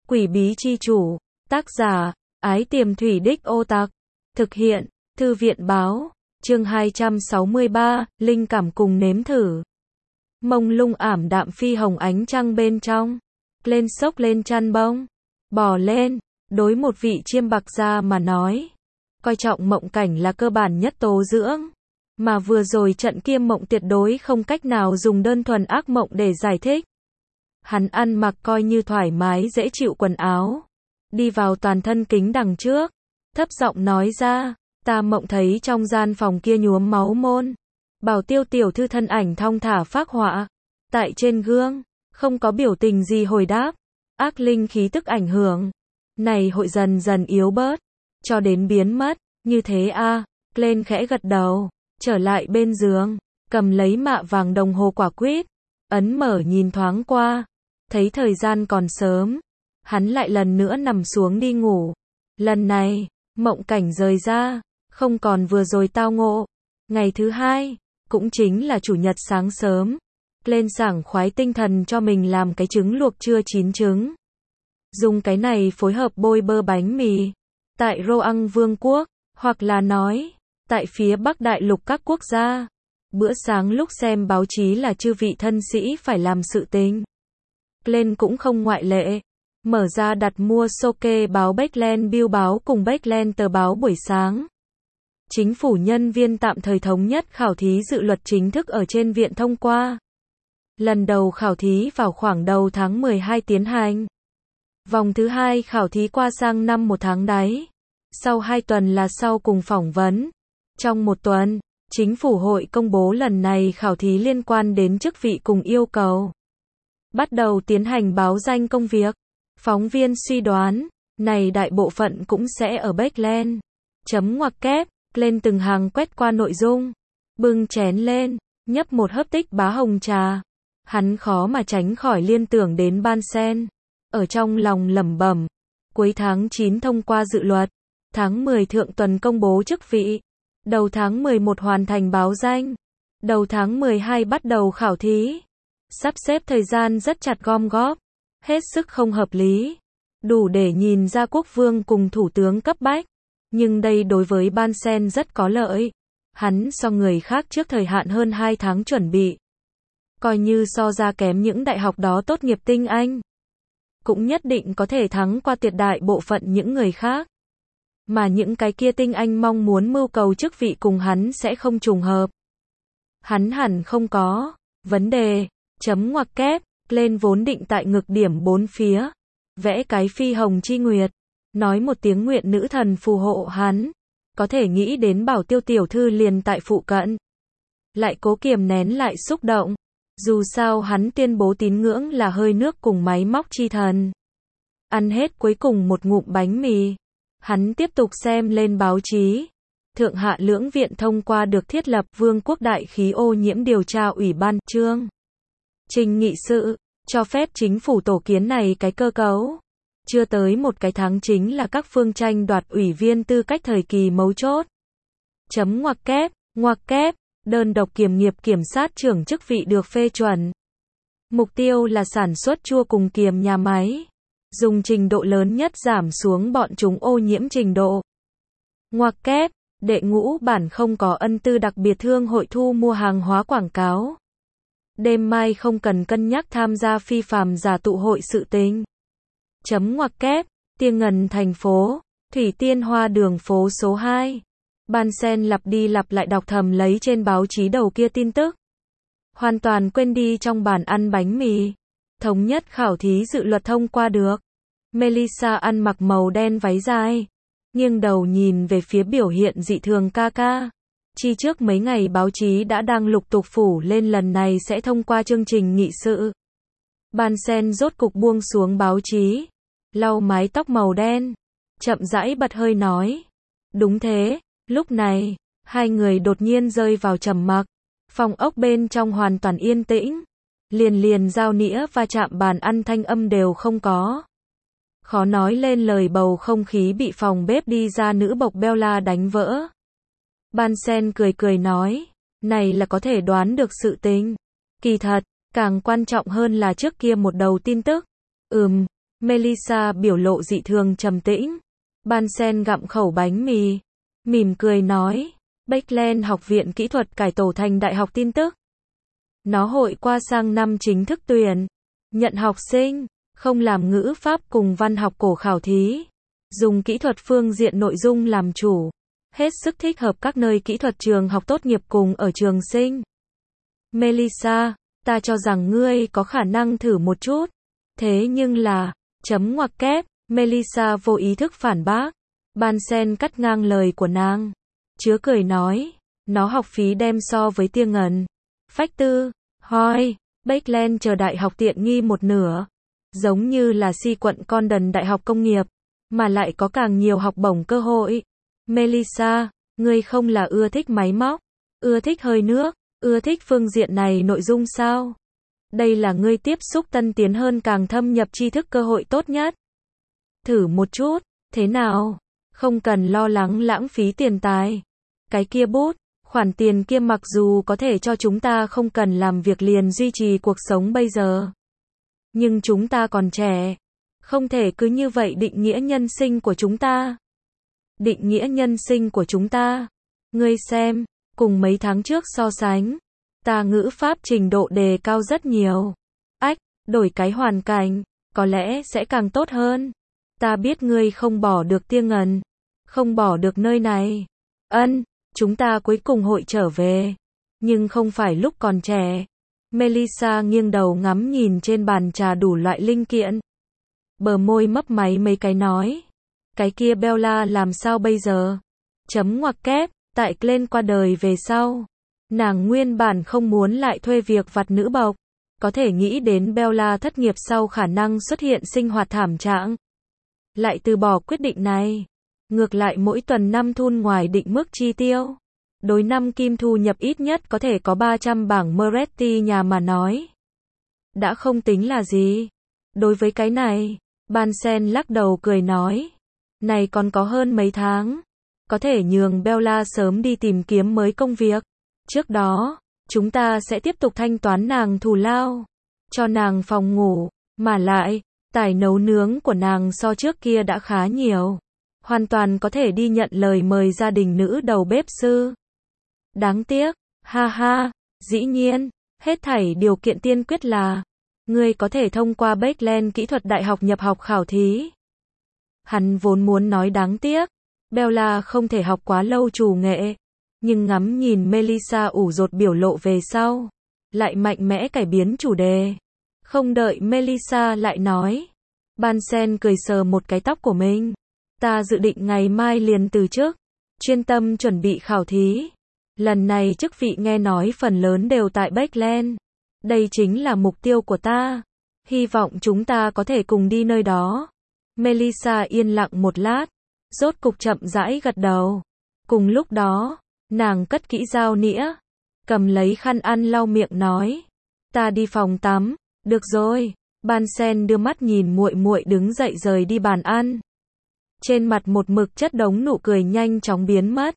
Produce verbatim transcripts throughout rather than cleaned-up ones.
Quỷ bí chi chủ, tác giả, Ái Tiềm Thủy Đích Ô Tặc, thực hiện, Thư viện báo, chương hai trăm sáu mươi ba, linh cảm cùng nếm thử. Mông lung ảm đạm phi hồng ánh trăng bên trong, lên xốc lên chăn bông, bò lên, đối một vị chiêm bạc gia mà nói, coi trọng mộng cảnh là cơ bản nhất tố dưỡng, mà vừa rồi trận kia mộng tuyệt đối không cách nào dùng đơn thuần ác mộng để giải thích. Hắn ăn mặc coi như thoải mái dễ chịu quần áo, đi vào toàn thân kính đằng trước, thấp giọng nói ra, ta mộng thấy trong gian phòng kia nhuốm máu môn, Bảo Tiêu tiểu thư thân ảnh thong thả phác họa, tại trên gương, không có biểu tình gì hồi đáp, ác linh khí tức ảnh hưởng, này hội dần dần yếu bớt, cho đến biến mất, như thế a, à. Lên khẽ gật đầu, trở lại bên giường, cầm lấy mạ vàng đồng hồ quả quýt, ấn mở nhìn thoáng qua, thấy thời gian còn sớm, hắn lại lần nữa nằm xuống đi ngủ. Lần này, mộng cảnh rời ra, không còn vừa rồi tao ngộ. Ngày thứ hai, cũng chính là chủ nhật sáng sớm, lên sảng khoái tinh thần cho mình làm cái trứng luộc chưa chín trứng. Dùng cái này phối hợp bôi bơ bánh mì. Tại Roang Vương quốc, hoặc là nói, tại phía Bắc Đại lục các quốc gia, bữa sáng lúc xem báo chí là chư vị thân sĩ phải làm sự tình. Lên cũng không ngoại lệ. Mở ra đặt mua Soke báo Beckland Bill báo cùng Beckland tờ báo buổi sáng. Chính phủ nhân viên tạm thời thống nhất khảo thí dự luật chính thức ở trên viện thông qua. Lần đầu khảo thí vào khoảng đầu tháng mười hai tiến hành. Vòng thứ hai khảo thí qua sang năm một tháng đáy. Sau hai tuần là sau cùng phỏng vấn. Trong một tuần, chính phủ hội công bố lần này khảo thí liên quan đến chức vị cùng yêu cầu. Bắt đầu tiến hành báo danh công việc. Phóng viên suy đoán, này đại bộ phận cũng sẽ ở Beckland. Chấm ngoặc kép, lên từng hàng quét qua nội dung. Bưng chén lên, nhấp một hớp tích bá hồng trà. Hắn khó mà tránh khỏi liên tưởng đến Ban Sen. Ở trong lòng lẩm bẩm, cuối tháng chín thông qua dự luật, tháng mười thượng tuần công bố chức vị, đầu tháng mười một hoàn thành báo danh, đầu tháng mười hai bắt đầu khảo thí. Sắp xếp thời gian rất chặt gom góp, hết sức không hợp lý, đủ để nhìn ra quốc vương cùng thủ tướng cấp bách, nhưng đây đối với Ban Sen rất có lợi. Hắn so người khác trước thời hạn hơn hai tháng chuẩn bị, coi như so ra kém những đại học đó tốt nghiệp tinh anh, cũng nhất định có thể thắng qua tuyệt đại bộ phận những người khác. Mà những cái kia tinh anh mong muốn mưu cầu chức vị cùng hắn sẽ không trùng hợp. Hắn hẳn không có vấn đề. Chấm ngoặc kép, lên vốn định tại ngực điểm bốn phía, vẽ cái phi hồng chi nguyệt, nói một tiếng nguyện nữ thần phù hộ hắn, có thể nghĩ đến Bảo Tiêu tiểu thư liền tại phụ cận. Lại cố kiềm nén lại xúc động, dù sao hắn tuyên bố tín ngưỡng là hơi nước cùng máy móc chi thần. Ăn hết cuối cùng một ngụm bánh mì, hắn tiếp tục xem lên báo chí. Thượng hạ lưỡng viện thông qua được thiết lập Vương quốc đại khí ô nhiễm điều tra ủy ban, chương trình nghị sự, cho phép chính phủ tổ kiến này cái cơ cấu. Chưa tới một cái tháng chính là các phương tranh đoạt ủy viên tư cách thời kỳ mấu chốt. Chấm ngoặc kép, ngoặc kép, đơn độc kiểm nghiệp kiểm sát trưởng chức vị được phê chuẩn. Mục tiêu là sản xuất chua cùng kiềm nhà máy, dùng trình độ lớn nhất giảm xuống bọn chúng ô nhiễm trình độ. Ngoặc kép, đệ ngũ bản không có ân tư đặc biệt thương hội thu mua hàng hóa quảng cáo. Đêm mai không cần cân nhắc tham gia phi phàm giả tụ hội sự tình. Chấm ngoặc kép, Tiên Ngần thành phố, Thủy Tiên Hoa đường phố số hai. Ban Sen lặp đi lặp lại đọc thầm lấy trên báo chí đầu kia tin tức. Hoàn toàn quên đi trong bàn ăn bánh mì. Thống nhất khảo thí dự luật thông qua được. Melissa ăn mặc màu đen váy dài, nghiêng đầu nhìn về phía biểu hiện dị thường ca ca. Chi trước mấy ngày báo chí đã đang lục tục phủ lên lần này sẽ thông qua chương trình nghị sự. Ban Sen rốt cục buông xuống báo chí, lau mái tóc màu đen, chậm rãi bật hơi nói. Đúng thế, lúc này, hai người đột nhiên rơi vào trầm mặc. Phòng ốc bên trong hoàn toàn yên tĩnh, liền liền dao nĩa va chạm bàn ăn thanh âm đều không có. Khó nói lên lời bầu không khí bị phòng bếp đi ra nữ bộc Bella đánh vỡ. Ban Sen cười cười nói, này là có thể đoán được sự tình. Kỳ thật, càng quan trọng hơn là trước kia một đầu tin tức. Ừm, Melissa biểu lộ dị thường trầm tĩnh. Bansen gặm khẩu bánh mì, mỉm cười nói, Bakeland học viện kỹ thuật cải tổ thành đại học tin tức. Nó hội qua sang năm chính thức tuyển, nhận học sinh, không làm ngữ pháp cùng văn học cổ khảo thí, dùng kỹ thuật phương diện nội dung làm chủ, hết sức thích hợp các nơi kỹ thuật trường học tốt nghiệp cùng ở trường sinh. Melissa, ta cho rằng ngươi có khả năng thử một chút, thế nhưng là, chấm ngoặc kép, Melissa vô ý thức phản bác. Bansen cắt ngang lời của nàng, chứa cười nói, nó học phí đem so với tia ngần. Phách tư, hoi, Bakeland chờ đại học tiện nghi một nửa, giống như là si quận Condon đại học công nghiệp, mà lại có càng nhiều học bổng cơ hội. Melissa, ngươi không là ưa thích máy móc, ưa thích hơi nước, ưa thích phương diện này nội dung sao? Đây là ngươi tiếp xúc tân tiến hơn càng thâm nhập tri thức cơ hội tốt nhất. Thử một chút, thế nào? Không cần lo lắng lãng phí tiền tài. Cái kia bút, khoản tiền kia mặc dù có thể cho chúng ta không cần làm việc liền duy trì cuộc sống bây giờ. Nhưng chúng ta còn trẻ. Không thể cứ như vậy định nghĩa nhân sinh của chúng ta. Định nghĩa nhân sinh của chúng ta. Ngươi xem, cùng mấy tháng trước so sánh, ta ngữ pháp trình độ đề cao rất nhiều. Ách, đổi cái hoàn cảnh, có lẽ sẽ càng tốt hơn. Ta biết ngươi không bỏ được tia ngần, không bỏ được nơi này. Ân, chúng ta cuối cùng hội trở về, nhưng không phải lúc còn trẻ. Melissa nghiêng đầu ngắm nhìn trên bàn trà đủ loại linh kiện. Bờ môi mấp máy mấy cái nói, cái kia Bella làm sao bây giờ? Chấm ngoặc kép, tại Glenn qua đời về sau, nàng nguyên bản không muốn lại thuê việc vặt nữ bộc, có thể nghĩ đến Bella thất nghiệp sau khả năng xuất hiện sinh hoạt thảm trạng, lại từ bỏ quyết định này. Ngược lại mỗi tuần năm thun ngoài định mức chi tiêu, đối năm kim thu nhập ít nhất có thể có ba trăm bảng Moretti nhà mà nói, đã không tính là gì. Đối với cái này, Bansen lắc đầu cười nói, này còn có hơn mấy tháng, có thể nhường Bella sớm đi tìm kiếm mới công việc. Trước đó, chúng ta sẽ tiếp tục thanh toán nàng thù lao, cho nàng phòng ngủ, mà lại, tài nấu nướng của nàng so trước kia đã khá nhiều. Hoàn toàn có thể đi nhận lời mời gia đình nữ đầu bếp sư. Đáng tiếc, ha ha, dĩ nhiên, hết thảy điều kiện tiên quyết là, ngươi có thể thông qua Bakeland kỹ thuật đại học nhập học khảo thí. Hắn vốn muốn nói đáng tiếc, Bella không thể học quá lâu chủ nghệ, nhưng ngắm nhìn Melissa ủ rột biểu lộ về sau, lại mạnh mẽ cải biến chủ đề. Không đợi Melissa lại nói, Bansen cười sờ một cái tóc của mình. Ta dự định ngày mai liền từ chức, chuyên tâm chuẩn bị khảo thí. Lần này chức vị nghe nói phần lớn đều tại Bakeland. Đây chính là mục tiêu của ta. Hy vọng chúng ta có thể cùng đi nơi đó. Melissa yên lặng một lát, rốt cục chậm rãi gật đầu. Cùng lúc đó, nàng cất kỹ dao nĩa, cầm lấy khăn ăn lau miệng nói, ta đi phòng tắm. Được rồi. Bansen đưa mắt nhìn muội muội đứng dậy rời đi bàn ăn. Trên mặt một mực chất đống nụ cười nhanh chóng biến mất.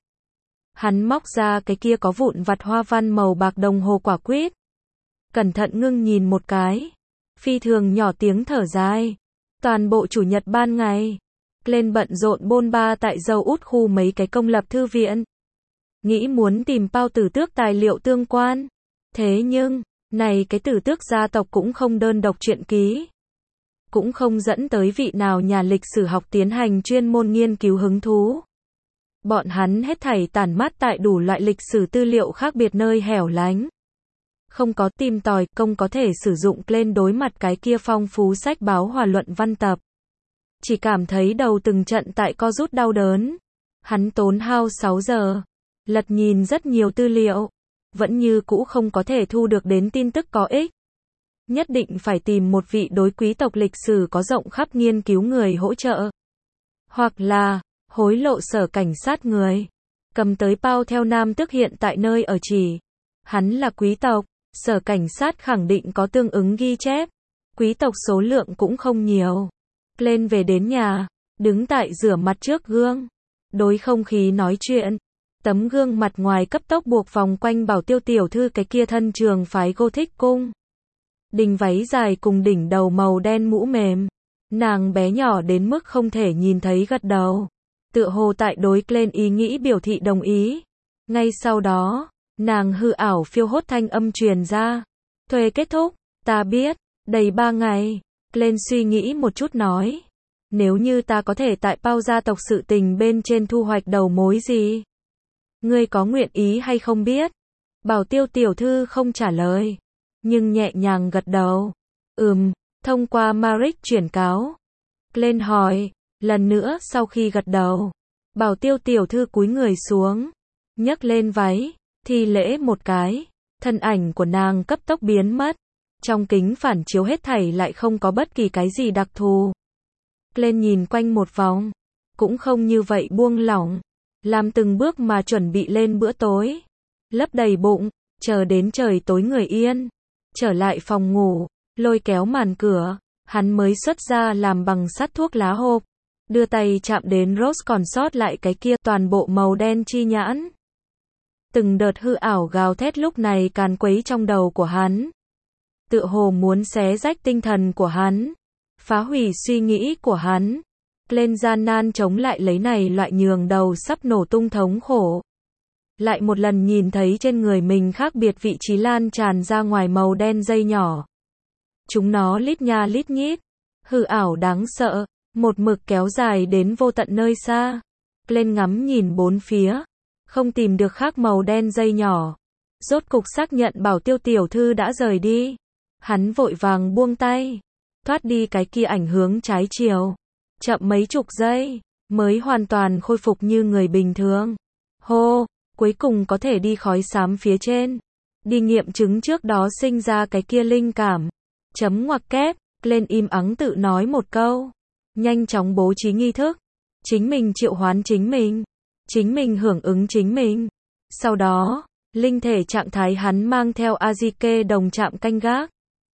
Hắn móc ra cái kia có vụn vặt hoa văn màu bạc đồng hồ quả quýt. Cẩn thận ngưng nhìn một cái. Phi thường nhỏ tiếng thở dài. Toàn bộ chủ nhật ban ngày, Glenn bận rộn bôn ba tại dâu út khu mấy cái công lập thư viện. Nghĩ muốn tìm bao tử tước tài liệu tương quan. Thế nhưng, này cái tử tước gia tộc cũng không đơn độc truyện ký. Cũng không dẫn tới vị nào nhà lịch sử học tiến hành chuyên môn nghiên cứu hứng thú. Bọn hắn hết thảy tản mát tại đủ loại lịch sử tư liệu khác biệt nơi hẻo lánh. Không có tìm tòi công có thể sử dụng lên đối mặt cái kia phong phú sách báo hòa luận văn tập. Chỉ cảm thấy đầu từng trận tại co rút đau đớn. Hắn tốn hao sáu giờ, lật nhìn rất nhiều tư liệu, vẫn như cũ không có thể thu được đến tin tức có ích. Nhất định phải tìm một vị đối quý tộc lịch sử có rộng khắp nghiên cứu người hỗ trợ. Hoặc là, hối lộ sở cảnh sát người. Cầm tới bao theo nam tước hiện tại nơi ở chỉ. Hắn là quý tộc, sở cảnh sát khẳng định có tương ứng ghi chép. Quý tộc số lượng cũng không nhiều. Lên về đến nhà, đứng tại rửa mặt trước gương. Đối không khí nói chuyện. Tấm gương mặt ngoài cấp tốc buộc vòng quanh Bảo Tiêu tiểu thư cái kia thân trường phái Gothic cung. Đình váy dài cùng đỉnh đầu màu đen mũ mềm. Nàng bé nhỏ đến mức không thể nhìn thấy gật đầu. Tựa hồ tại đối lên ý nghĩ biểu thị đồng ý. Ngay sau đó, nàng hư ảo phiêu hốt thanh âm truyền ra. Thuê kết thúc, ta biết, đầy ba ngày. Lên suy nghĩ một chút nói. Nếu như ta có thể tại bao gia tộc sự tình bên trên thu hoạch đầu mối gì? Ngươi có nguyện ý hay không biết? Bảo Tiêu tiểu thư không trả lời, nhưng nhẹ nhàng gật đầu. Ừm, thông qua Maric chuyển cáo. Lên hỏi, lần nữa sau khi gật đầu. Bảo Tiêu tiểu thư cúi người xuống, nhấc lên váy, thi lễ một cái, thân ảnh của nàng cấp tốc biến mất. Trong kính phản chiếu hết thảy lại không có bất kỳ cái gì đặc thù. Lên nhìn quanh một vòng, cũng không như vậy buông lỏng, làm từng bước mà chuẩn bị lên bữa tối. Lấp đầy bụng, chờ đến trời tối người yên, trở lại phòng ngủ, lôi kéo màn cửa, hắn mới xuất ra làm bằng sắt thuốc lá hộp, đưa tay chạm đến Rose còn sót lại cái kia toàn bộ màu đen chi nhãn. Từng đợt hư ảo gào thét lúc này càn quấy trong đầu của hắn, tựa hồ muốn xé rách tinh thần của hắn, phá hủy suy nghĩ của hắn. Lên gian nan chống lại lấy này loại nhường đầu sắp nổ tung thống khổ. Lại một lần nhìn thấy trên người mình khác biệt vị trí lan tràn ra ngoài màu đen dây nhỏ. Chúng nó lít nha lít nhít, hư ảo đáng sợ, một mực kéo dài đến vô tận nơi xa. Lên ngắm nhìn bốn phía, không tìm được khác màu đen dây nhỏ. Rốt cục xác nhận Bảo Tiêu tiểu thư đã rời đi. Hắn vội vàng buông tay, thoát đi cái kia ảnh hướng trái chiều. Chậm mấy chục giây, mới hoàn toàn khôi phục như người bình thường. Hô, cuối cùng có thể đi khói xám phía trên. Đi nghiệm chứng trước đó sinh ra cái kia linh cảm. Chấm ngoặc kép, lên im ắng tự nói một câu. Nhanh chóng bố trí nghi thức. Chính mình triệu hoán chính mình. Chính mình hưởng ứng chính mình. Sau đó, linh thể trạng thái hắn mang theo Azike đồng chạm canh gác.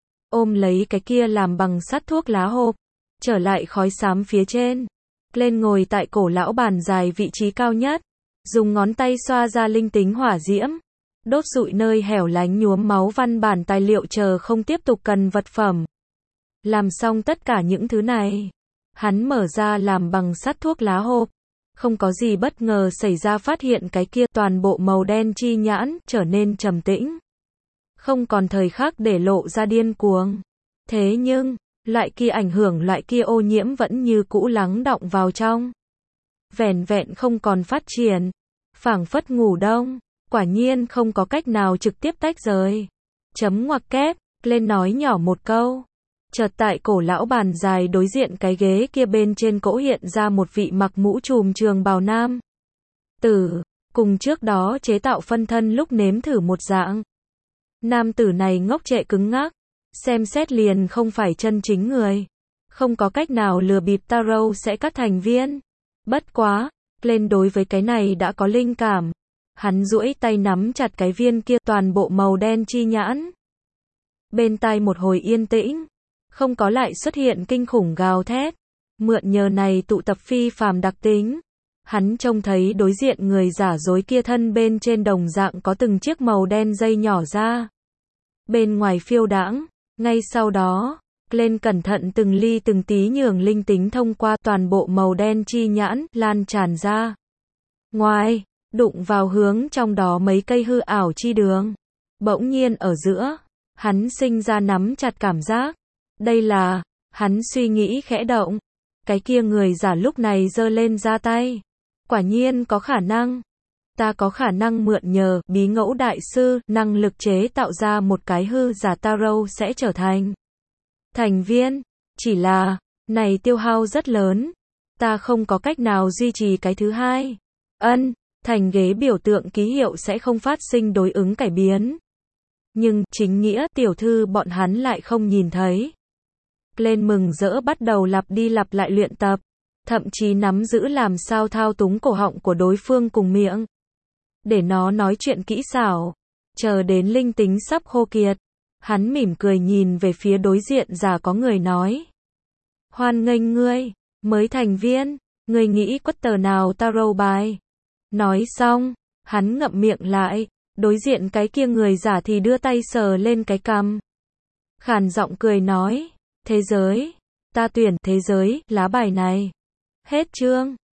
Ôm lấy cái kia làm bằng sắt thuốc lá hộp. Trở lại khói xám phía trên. Lên ngồi tại cổ lão bàn dài vị trí cao nhất. Dùng ngón tay xoa ra linh tính hỏa diễm. Đốt rụi nơi hẻo lánh nhuốm máu văn bản tài liệu chờ không tiếp tục cần vật phẩm. Làm xong tất cả những thứ này. Hắn mở ra làm bằng sắt thuốc lá hộp. Không có gì bất ngờ xảy ra, phát hiện cái kia toàn bộ màu đen chi nhãn trở nên trầm tĩnh. Không còn thời khắc để lộ ra điên cuồng. Thế nhưng, loại kia ảnh hưởng, loại kia ô nhiễm vẫn như cũ lắng đọng vào trong. Vẻn vẹn không còn phát triển. Phảng phất ngủ đông. Quả nhiên không có cách nào trực tiếp tách rời. Chấm ngoặc kép, lên nói nhỏ một câu. Chợt tại cổ lão bàn dài đối diện cái ghế kia bên trên cỗ hiện ra một vị mặc mũ trùm trường bào nam tử, cùng trước đó chế tạo phân thân lúc nếm thử một dạng. Nam tử này ngốc trệ cứng ngắc, xem xét liền không phải chân chính người. Không có cách nào lừa bịp Taro sẽ các thành viên. Bất quá, lên đối với cái này đã có linh cảm. Hắn duỗi tay nắm chặt cái viên kia toàn bộ màu đen chi nhãn. Bên tai một hồi yên tĩnh. Không có lại xuất hiện kinh khủng gào thét. Mượn nhờ này tụ tập phi phàm đặc tính. Hắn trông thấy đối diện người giả dối kia thân bên trên đồng dạng có từng chiếc màu đen dây nhỏ ra. Bên ngoài phiêu đãng. Ngay sau đó, lên cẩn thận từng ly từng tí nhường linh tính thông qua toàn bộ màu đen chi nhãn lan tràn ra. Ngoài, đụng vào hướng trong đó mấy cây hư ảo chi đường. Bỗng nhiên ở giữa, hắn sinh ra nắm chặt cảm giác. Đây là, hắn suy nghĩ khẽ động. Cái kia người giả lúc này giơ lên ra tay. Quả nhiên có khả năng. Ta có khả năng mượn nhờ bí ngẫu đại sư, năng lực chế tạo ra một cái hư giả Taro sẽ trở thành thành viên. Chỉ là, này tiêu hao rất lớn. Ta không có cách nào duy trì cái thứ hai. Ân, thành ghế biểu tượng ký hiệu sẽ không phát sinh đối ứng cải biến. Nhưng, chính nghĩa tiểu thư bọn hắn lại không nhìn thấy. Lên mừng rỡ bắt đầu lặp đi lặp lại luyện tập. Thậm chí nắm giữ làm sao thao túng cổ họng của đối phương cùng miệng. Để nó nói chuyện kỹ xảo. Chờ đến linh tính sắp khô kiệt. Hắn mỉm cười nhìn về phía đối diện giả có người nói. Hoan nghênh ngươi, mới thành viên, ngươi nghĩ quất tờ nào Taro bài. Nói xong, hắn ngậm miệng lại, đối diện cái kia người giả thì đưa tay sờ lên cái cằm. Khàn giọng cười nói, thế giới, Ta tuyển thế giới, lá bài này. Hết chương.